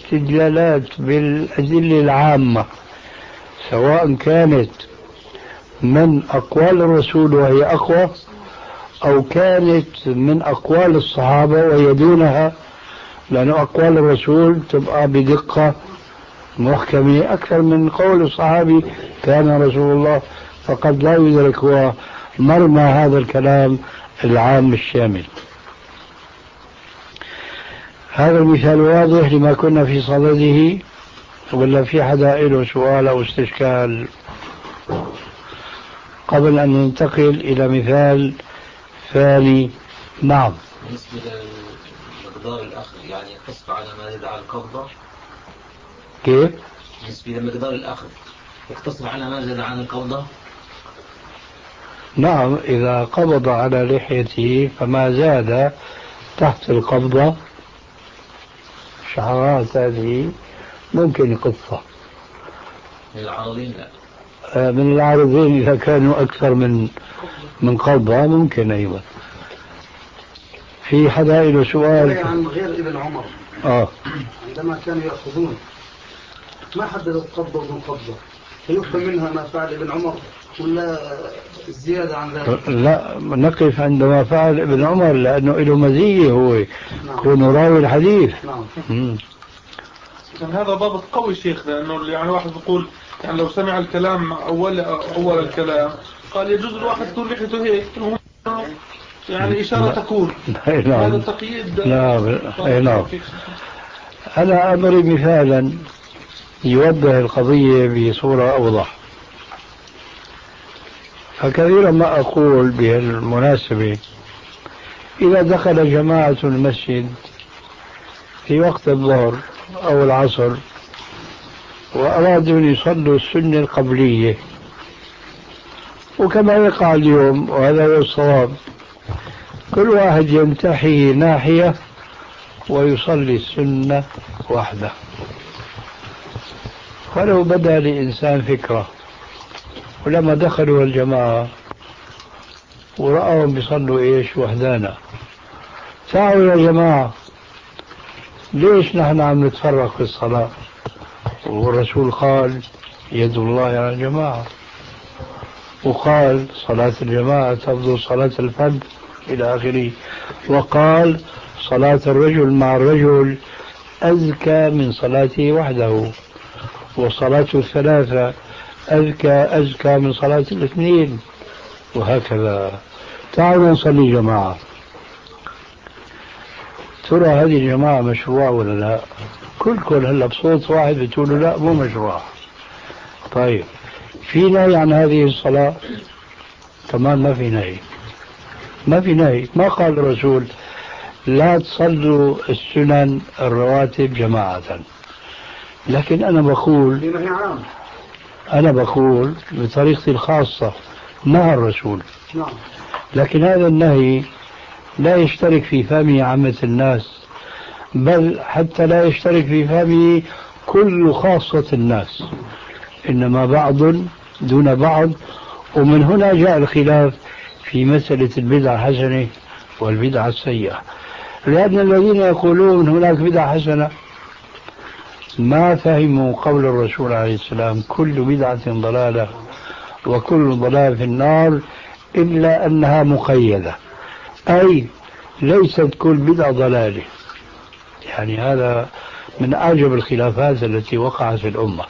فالاستدلالات بالأدلة العامة سواء كانت من أقوال الرسول وهي أقوى، أو كانت من أقوال الصحابة وهي دونها؟ لأن أقوال الرسول تبقى بدقة محكمة أكثر من قول الصحابي كان رسول الله، فقد لا يدرك هو مرمى هذا الكلام العام الشامل. هذا المثال واضح لما كنا في صدده، ولا في حدا له سؤال أو استشكال قبل أن ننتقل إلى مثال ثاني؟ نعم. بالنسبة لمقدار الأخذ يعني يقتصر على ما يدعى القبضة. كيف؟ بالنسبة لمقدار الأخذ يقتصر على ما زاد عن القبضة. نعم، إذا قبض على لحيته فما زاد تحت القبضة شعرات هذه ممكن يقصها. من العارضين لا. آه من العارضين إذا كانوا أكثر من من قبضة ممكن. أيضا في حدا له سؤال عن غير ابن عمر. آه. عندما كانوا يأخذون ما حددوا قبضة ومن قبضة، فيفهم منها ما فعل ابن عمر ولا زيادة عن ذلك؟ لا، نقف عندما فعل ابن عمر لأنه له مزية، هو يكون نعم. راوي الحديث. نعم. كان هذا ضابط قوي شيخ، لأنه يعني واحد يقول يعني لو سمع الكلام أول أول الكلام قال يجوز الواحد تكون لحيته هيك يعني إشارة تكون. نعم. هذا تقييد. نعم. نعم. أنا أمري مثالا يوضح القضية بصورة أوضح. فكثيرا ما أقول بهالمناسبة إذا دخل جماعة المسجد في وقت الظهر أو العصر وأرادوا أن يصلوا السنة القبلية، وكما يقع اليوم وهذا هو الصواب، كل واحد ينتحي ناحية ويصلي السنة وحده. فلو بدأ لإنسان فكرة ولما دخلوا الجماعة ورأوهم بيصلوا إيش وحدانا، تعالوا يا جماعة ليش نحن عم نتفرق في الصلاة؟ والرسول قال يد الله على الجماعة، وقال صلاة الجماعة تفضل صلاة الفرد إلى آخره، وقال صلاة الرجل مع الرجل أزكى من صلاته وحده، وصلاة الثلاثة أزكى أزكى من صلاة الاثنين، وهكذا. تعالوا نصلي جماعة. ترى هذه الجماعة مشروع ولا لا؟ كل كل هلا بصوت واحد بتقولوا لا مو مشروع. طيب في نهي عن هذه الصلاة؟ كمان ما في نهي، ما في نهي. ما قال الرسول لا تصلوا السنن الرواتب جماعة، لكن أنا بقول أنا بقول بطريقتي الخاصة نهى الرسول، لكن هذا النهي لا يشترك في فهمه عامة الناس، بل حتى لا يشترك في فهمه كل خاصة الناس، إنما بعض دون بعض. ومن هنا جاء الخلاف في مسألة البدعة الحسنة والبدعة السيئة، لأن الذين يقولون هناك بدعة حسنة ما فهموا قول الرسول عليه السلام كل بدعة ضلالة وكل ضلال في النار، إلا أنها مقيدة، أي ليست كل بدعة ضلالة. يعني هذا من أعجب الخلافات التي وقعت في الأمة.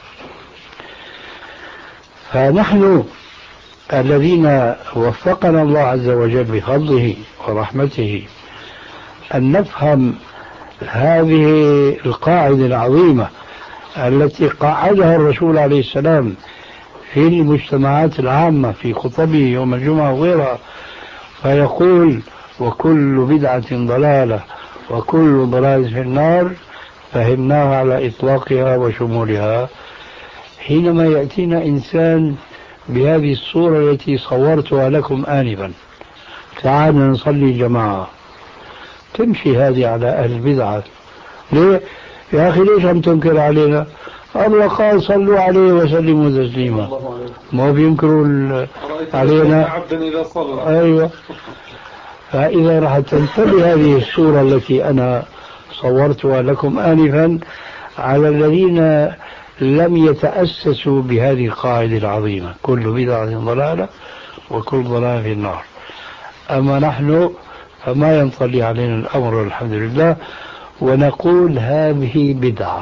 فنحن الذين وفقنا الله عز وجل بفضله ورحمته أن نفهم هذه القاعدة العظيمة التي قاعدها الرسول عليه السلام في المجتمعات العامة في خطبه يوم الجمعة وغيرها، فيقول وكل بدعة ضلالة وكل ضلال في النار، فهمناها على إطلاقها وشمولها. حينما يأتينا إنسان بهذه الصورة التي صورتها لكم آنفا، تعالوا نصلي جماعة، تمشي هذه على أهل البدعة. ليه؟ يا أخي ليش عم تنكر علينا؟ الله قال صلوا عليه وسلموا تسليما، ما بينكروا علينا. عبدا إذا صلى. أيوة. فإذا راح تنتبه هذه الصورة التي أنا صورتها لكم آنفا على الذين لم يتأسسوا بهذه القاعدة العظيمة: كل بدعة ضلالة وكل ضلالة في النار. أما نحن فما ينطلي علينا الأمر الحمد لله، ونقول هذه بدعة.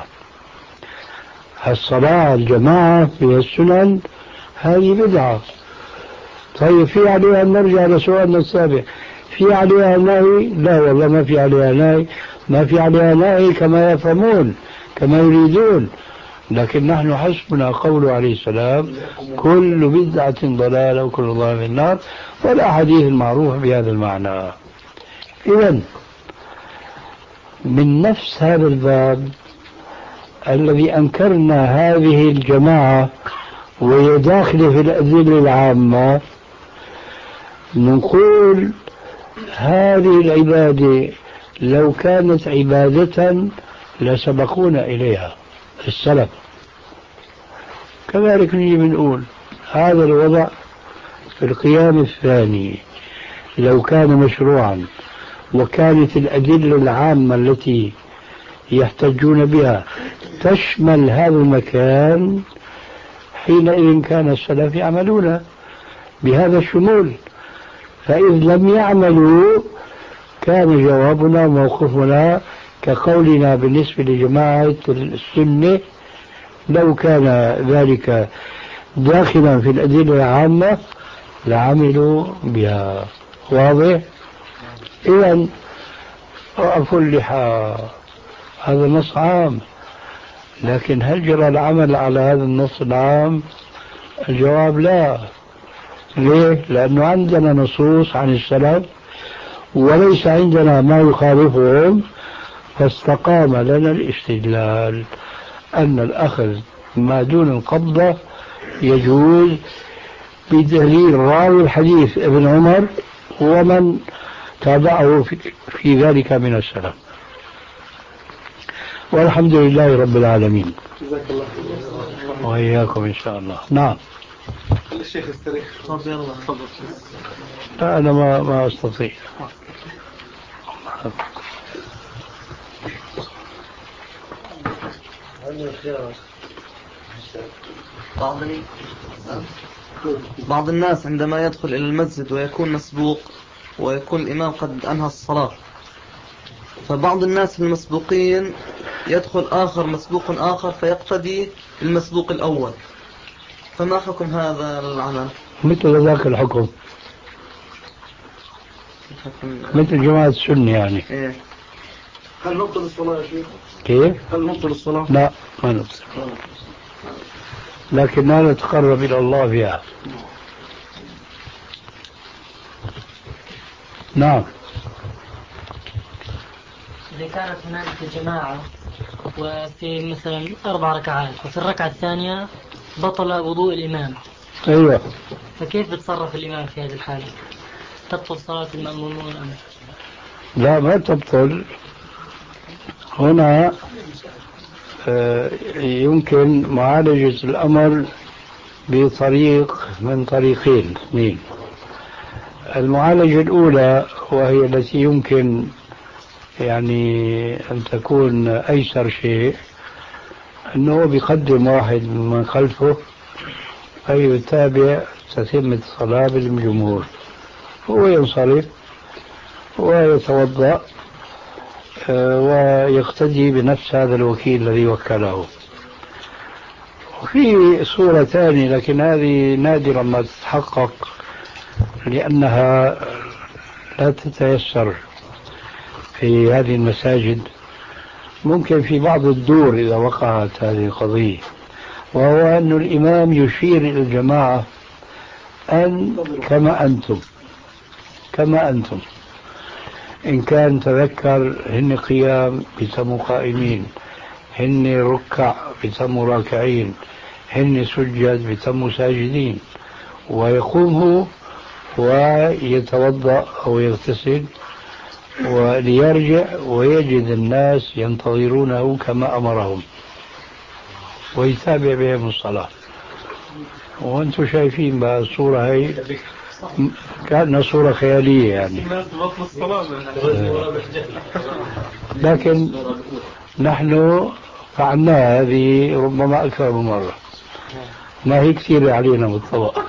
الصلاة الجماعة في السنن هذه بدعة. طيب في عليها، نرجع لسؤالنا السابق، في عليها نهي؟ لا والله ما في عليها نهي، ما في عليها نهي كما يفهمون كما يريدون، لكن نحن حسبنا قوله عليه السلام: كل بدعة ضلالة وكل ضلالة في النار، والأحاديث المعروفة بهذا المعنى. إذن من نفس هذا الباب الذي أنكرنا هذه الجماعة وهي داخلة في الأدلة العامة، نقول هذه العبادة لو كانت عبادة لسبقونا إليها السلف. كذلك نجي بنقول هذا الوضع في القيام الثاني لو كان مشروعا وكانت الأدلة العامة التي يحتجون بها تشمل هذا المكان، حينئذ كان السلف يعملون بهذا الشمول. فإذ لم يعملوا كان جوابنا وموقفنا كقولنا بالنسبة لجماعة السنة: لو كان ذلك داخلا في الأدلة العامة لعملوا بها. واضح؟ إذن رأف اللحى هذا نص عام، لكن هل جرى العمل على هذا النص العام؟ الجواب لا. ليه؟ لأنه عندنا نصوص عن السلف وليس عندنا ما يخالفهم، فاستقام لنا الاستدلال أن الأخذ ما دون القبضة يجوز بدليل راوي الحديث ابن عمر ومن تابعه في ذلك من السلف. والحمد لله رب العالمين. جزاك الله خير. وإياكم إن شاء الله. نعم. الشيخ استريح. تفضل يلا. تفضل. لا أنا ما ما أستطيع. بعض بعض الناس عندما يدخل إلى المسجد ويكون مسبوق ويكون الإمام قد أنهى الصلاة، فبعض الناس المسبوقين يدخل آخر مسبوق آخر فيقتدي المسبوق الأول، فما حكم هذا العمل؟ مثل ذاك الحكم، مثل جماعة السنة يعني. إيه؟ هل نبطل الصلاة يا شيخ؟ كيف؟ هل نبطل الصلاة؟ لا ما نبطل، لكننا نتقرب إلى الله فيها. نعم. إذا كانت هنالك جماعة وفي مثلا أربع ركعات وفي الركعة الثانية بطل وضوء الإمام، أيوة، فكيف بتصرف الإمام في هذه الحالة؟ تبطل صلاة المأمومون أم؟ لا ما تبطل. هنا يمكن معالجة الأمر بطريق من طريقين اثنين. المعالجة الأولى وهي التي يمكن يعني أن تكون أيسر شيء، أنه بيقدم واحد من خلفه فيتابع تتمة الصلاة بالجمهور، هو ينصرف ويتوضأ ويقتدي بنفس هذا الوكيل الذي وكله. وفي صورة ثانية لكن هذه نادرا ما تتحقق لأنها لا تتيسر في هذه المساجد، ممكن في بعض الدور إذا وقعت هذه القضية، وهو أن الإمام يشير إلى الجماعة أن كما أنتم كما أنتم إن كان تذكر هن قيام بسموا قائمين، هن ركع بسموا راكعين، هن سجد بسموا ساجدين، ويقوم هو ويتوضأ أو يغتسل وليرجع ويجد الناس ينتظرونه كما أمرهم ويتابع بهم الصلاة. وأنتم شايفين بقى الصورة هي كأنها صورة خيالية يعني، لكن نحن فعلناها هذه ربما أكثر من مرة، ما هي كثيرة علينا بالطبع.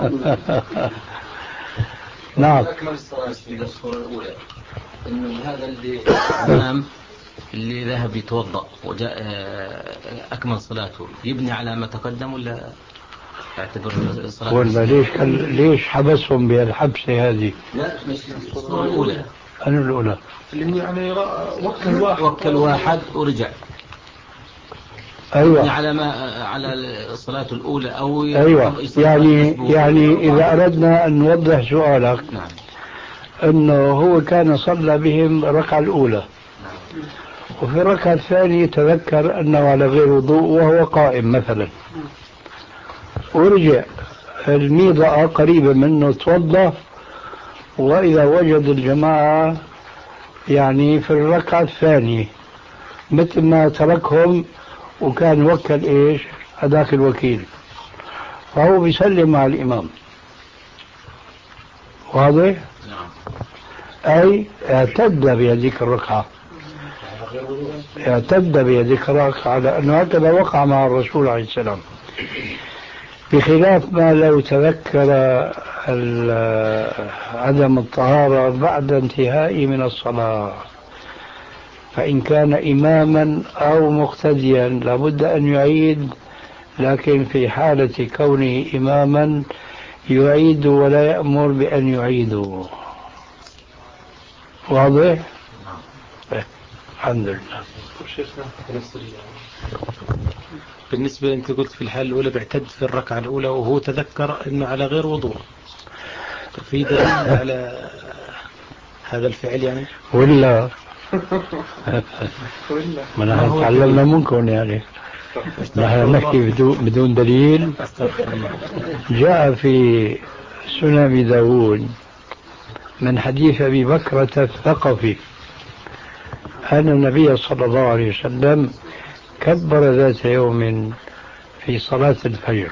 نعم. أكمل الصلاة في الصورة الأولى إنه هذا اللي الإمام اللي ذهب يتوضأ وجاء أكمل صلاته يبني على ما تقدم ولا يعتبر الصلاة؟ ولا ليش ليش حبسهم بهالحبسة هذه؟ لا مش الصورة الأولى. أنا الأولى اللي يعني وكل واحد وكل واحد ورجع. أيوة. على ما على الصلاة الأولى أو أيوة. يعني يعني إذا أردنا أن نوضح سؤالك، نعم. أنه هو كان صلى بهم الركعة الأولى، نعم. وفي الركعة الثانية تذكر أنه على غير وضوء وهو قائم مثلا، ورجع الميضة قريبة منه توضأ، وإذا وجد الجماعة يعني في الركعة الثانية مثل ما تركهم وكان وكل إيش هذاك الوكيل، فهو بيسلم مع الإمام. واضح؟ أي اعتد بهذيك الركعة، اعتد بهذيك الركعة، لأنه هكذا وقع مع الرسول عليه السلام، بخلاف ما لو تذكر عدم الطهارة بعد انتهاء من الصلاة، فإن كان إماما أو مقتديا لابد أن يعيد، لكن في حالة كونه إماما يعيد ولا يأمر بأن يعيدوا. واضح؟ الحمد لله. بالنسبة أنت قلت في الحالة الأولى بيعتد في الركعة الأولى وهو تذكر أنه على غير وضوء، في دليل على هذا الفعل يعني؟ ولا ما نحن تعلمنا منكم يعني، نحن نحكي بدون دليل. جاء في سنن أبي داود من حديث أبي بكرة الثقفي أن النبي صلى الله عليه وسلم كبر ذات يوم في صلاة الفجر،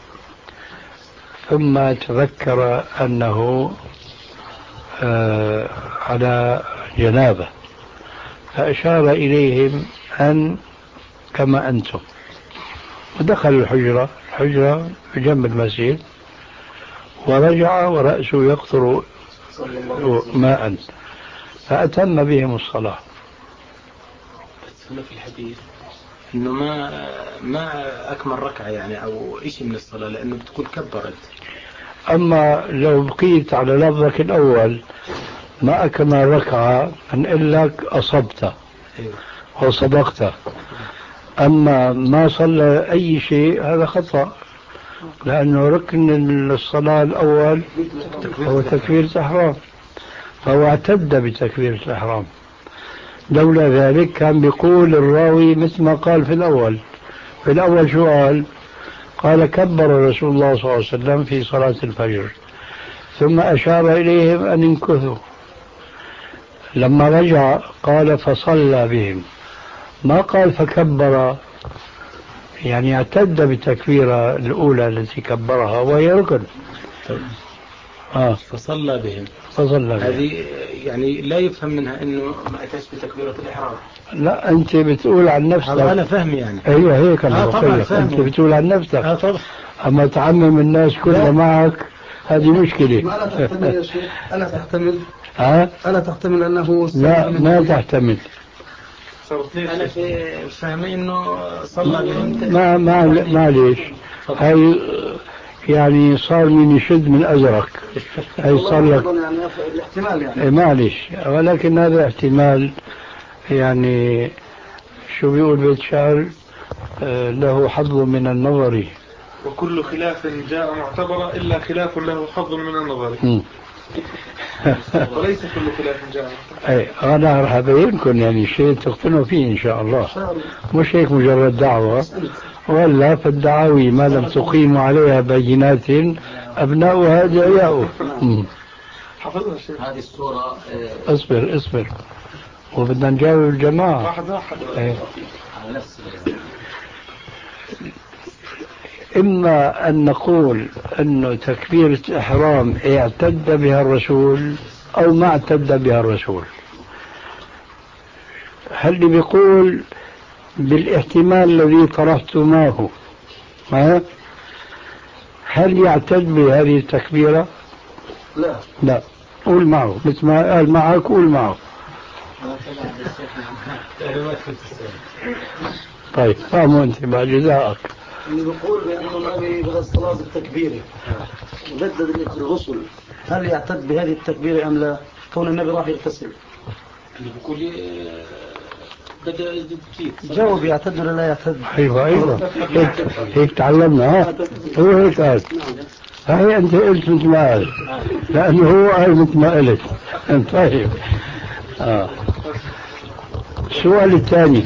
ثم تذكر أنه آه على جنابه، فأشار إليهم أن كما أنتم، ودخل الحجرة الحجرة بجنب المسجد، ورجع ورأسه يقطر ماء، فأتم بهم الصلاة. في الحديث إنه ما ما أكمل ركعة يعني أو إشي من الصلاة، لأنه بتكون كبرت. أما لو بقيت على لفظك الأول ما أكمل ركعة نقول لك أصبت وصدقت، أما ما صلى أي شيء هذا خطأ، لأنه ركن الصلاة الأول هو تكبيرة الإحرام، فهو اعتد بتكبيرة الإحرام. لولا ذلك كان بيقول الراوي مثل ما قال في الأول. في الأول شو قال؟ قال كبر رسول الله صلى الله عليه وسلم في صلاة الفجر، ثم أشار إليهم أن ينكثوا. لما رجع قال فصلى بهم، ما قال فكبر، يعني اعتد بالتكبيرة الأولى التي كبرها وهي ركن. آه. فصلى بهم فصلى بهم هذه يعني لا يفهم منها انه ما اتاش بتكبيرة الإحرام. لا انت بتقول عن نفسك. انا فهم يعني. ايوه هيك انا آه بقول لك، انت بتقول عن نفسك. آه طبعا. اما تعمم الناس كلها معك هذه مشكلة. ما لا تحتمل يا شيخ، ألا تحتمل ها؟ ألا تحتمل أنه لا ما تحتمل. أنا في فهمي إنه صلى بهم. ما ما معليش، هاي يعني صار من يشد من أزرق، هاي صار لك يعني الاحتمال يعني. معليش، ولكن هذا احتمال يعني شو بيقول بيت شعر له حظ من النظر، وكل خلاف جاء معتبرا إلا خلاف له حظ من النظر. وليس كل خلاف جاء معتبرا. اي انا راح ابينكم يعني شيء تقتنعوا فيه ان شاء الله، مش هيك مجرد دعوة، ولا في الدعاوي ما لم تقيموا عليها بينات ابناؤها ادعياء. حفظنا الشيخ. هذه الصورة اصبر اصبر وبدنا نجاوب الجماعة. واحد واحد. ايه. على نفس إما أن نقول أنه تكبيرة الإحرام اعتد بها الرسول أو ما اعتد بها الرسول. هل اللي بيقول بالاحتمال الذي طرحتماه ها هل يعتد بهذه التكبيرة؟ لا لا قول معه مثل ما قال معك قول معه. طيب فهموا انت مع جزاءك. اللي بيقول بأنه النبي بغض الصلاة بالتكبيرة وجدد الغسل هل يعتد بهذه التكبيرة أم لا؟ كون النبي راح يغتسل. اللي بيقول بدأ يجدد كثير. جاوب يعتد ولا لا يعتد؟ ايوه ايوه هيك هيك تعلمنا ها هو هيك قال. هاي انت قلت مثل ما قال لانه هو قال مثل ما قلت. طيب اه السؤال الثاني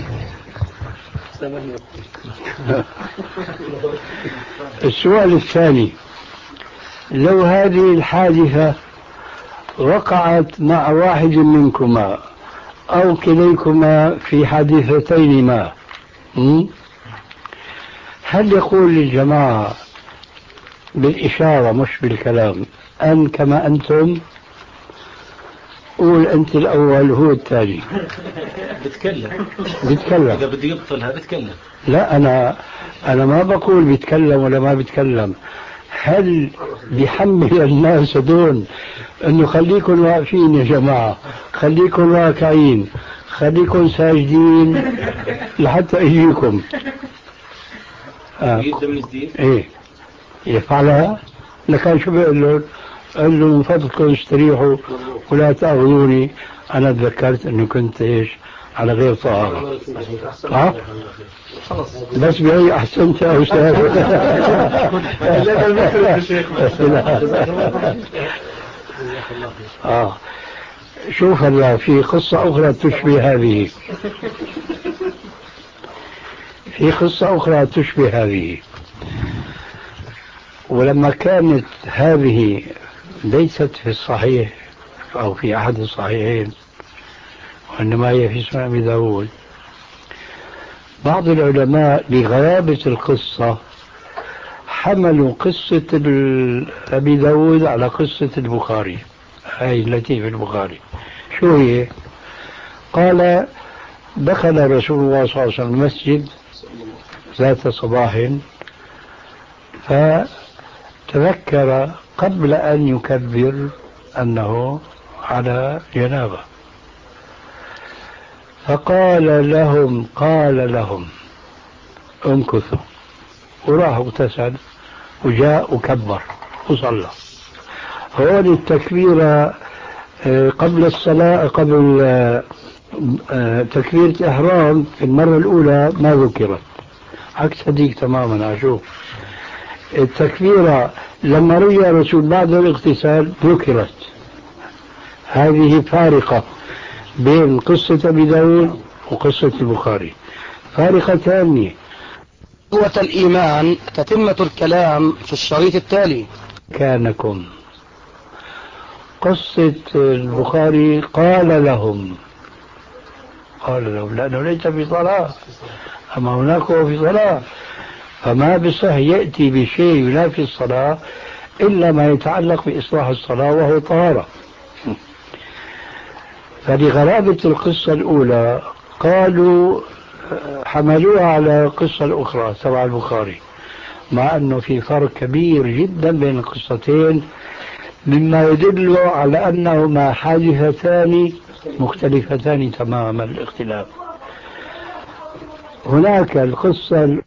السؤال الثاني لو هذه الحادثة وقعت مع واحد منكما أو كليكما في حادثتين ما هل يقول للجماعة بالإشارة مش بالكلام أن كما أنتم قول أنت الأول هو الثاني بتكلم بتكلم إذا بده يبطلها بتكلم. لا أنا أنا ما بقول بيتكلم ولا ما بيتكلم. هل بيحمل الناس دون انه خليكم واقفين يا جماعة خليكم راكعين خليكم ساجدين لحتى يجيكم آه. ايه يفعلها لكان شو بيقول له؟ قال له من فضلكم استريحوا ولا تأخذوني انا تذكرت انه كنت ايش على غير طهارة. ها بس بهي احسنت يا استاذ. اه شوف هلا في قصة اخرى تشبه هذه في قصة اخرى تشبه هذه. ولما كانت هذه ليست في الصحيح او في احد الصحيحين وإنما هي في سنن أبي داود بعض العلماء لغرابة القصة حملوا قصة أبي داود على قصة البخاري هاي التي في البخاري. شو هي؟ قال دخل رسول الله صلى الله عليه وسلم المسجد ذات صباح فتذكر قبل أن يكبر أنه على جنابه فقال لهم قال لهم امكثوا وراح اغتسل وجاء وكبر وصلى. هون التكبير قبل الصلاة قبل تكبيرة إحرام في المرة الأولى ما ذكرت عكس هذيك تماما. أشوف التكبيرة لما رجع الرسول بعد الاغتسال ذكرت. هذه فارقة بين قصة أبي داود وقصة البخاري فارقة ثانية. قوة الإيمان تتمة الكلام في الشريط التالي. كانكم قصة البخاري قال لهم قال لهم لأنه ليس في صلاة أما هناك هو في صلاة فما بصح يأتي بشيء ينافي الصلاة إلا ما يتعلق بإصلاح الصلاة وهو طهارة. فلغرابة القصة الأولى قالوا حملوها على القصة الأخرى تبع البخاري مع أنه في فرق كبير جدا بين القصتين مما يدل على أنهما حادثتان مختلفتان تماما الاختلاف. هناك القصة